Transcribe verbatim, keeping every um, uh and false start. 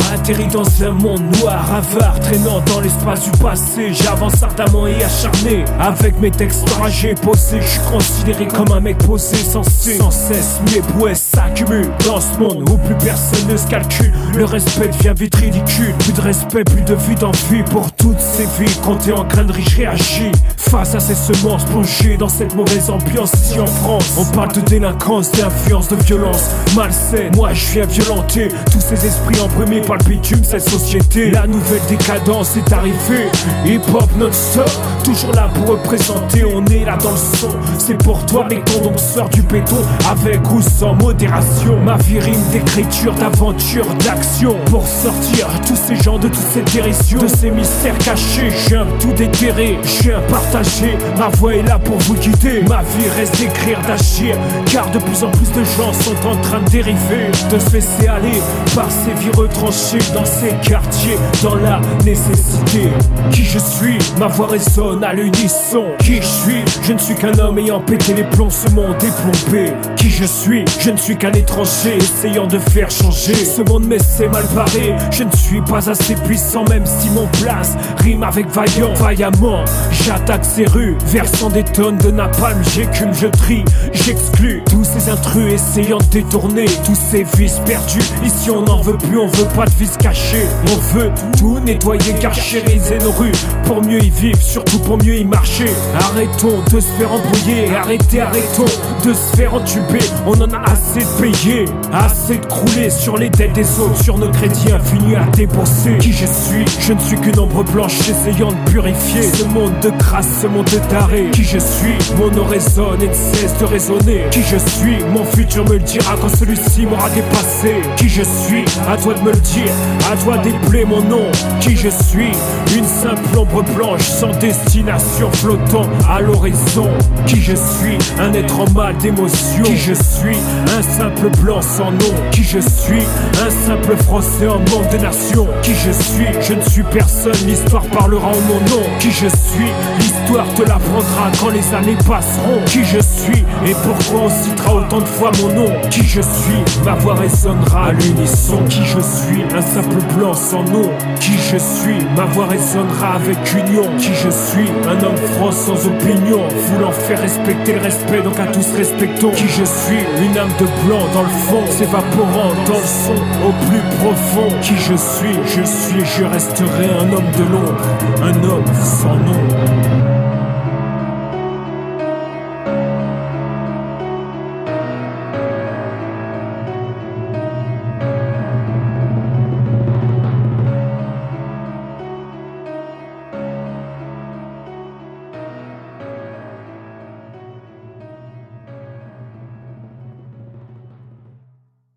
atterri dans un monde noir, avare, traînant dans l'espace du passé. J'avance ardemment et acharné, avec mes textes enragés, posés. Je suis considéré comme un mec posé, censé. Sans cesse, mes bouées s'accumulent dans ce monde où plus personne ne se calcule. Le respect devient vite ridicule. Plus de respect, plus de vie d'envie pour toutes ces vies. Comptées en grains de riche réagis face à ces semences plongées dans cette mauvaise ambiance. Ici en France, on parle de délinquance, d'influence, de violence malsaine. Moi je viens violenter tous ces esprits embrumés par le bitume, cette société. La nouvelle décadence est arrivée. Hip-hop non-stop, toujours là pour représenter. On est là dans le son, c'est pour toi mec, ton donc sort du béton, avec ou sans modération. Ma vie rime d'écriture, d'aventure, d'action, pour sortir tous ces gens de toute cette dérision, de ces mystères cachés. Je viens tout déterrer, je viens partager. Ma voix est là pour vous guider. Ma vie reste d'écrire, d'agir, car de plus en plus de gens sont en train de dériver, de se laisser aller par ces vies retranchées dans ces quartiers, dans la nécessité. Qui je suis, ma voix résonne à l'unisson. Qui je suis, je ne suis qu'un homme ayant pété les plombs, ce monde est plombé. Qui je suis, je ne suis qu'un étranger essayant de faire changer ce monde, mais c'est mal barré. Je ne suis pas assez puissant, même si mon place rime avec vaillant. Vaillamment, j'attaque ces rues, versant des tonnes de napalm. J'écume, je trie, j'exclus tous ces intrus essayant de détourner tous ces vices perdus. Ici on n'en veut plus, on veut pas de vices cachés. On veut tout nettoyer, carchériser nos rues pour mieux y vivre, surtout pour mieux y marcher. Arrêtons de se faire embrouiller, arrêtez, arrêtons de se faire entuber. On en a assez de payer, assez de crouler sur les dettes des autres, sur nos crédits infinis à débourser. Qui je suis, je ne suis qu'une ombre blanche essayant de purifier ce monde de crasse, ce monde de taré. Qui je suis, mon nom résonne et ne cesse de résonner. Qui je suis, mon futur me le dira quand celui-ci m'aura dépassé. Qui je suis, à toi de me le dire, à toi d'épeler mon nom. Qui je suis, une simple ombre blanche sans destination, flottant à l'horizon. Qui je suis, un être en mal d'émotion. Qui je suis, un simple blanc sans nom. Qui je suis, un simple français en manque de nation. Qui je suis, je ne suis personne, l'histoire parlera en mon nom. Qui je suis, l'histoire te l'apprendra quand les années passeront. Qui je suis, et pourquoi on citera autant de fois mon nom. Qui je suis, ma voix résonnera à l'unisson. Qui je suis, un simple blanc sans nom. Qui je suis, ma voix résonnera avec union. Qui je suis, un homme franc sans opinion, voulant faire respecter le respect, donc à tous respectons. Qui je suis, une âme de blanc dans le fond, s'évaporant dans le son au plus profond. Qui je suis, je suis et je resterai un homme de l'ombre, un homme sans nom.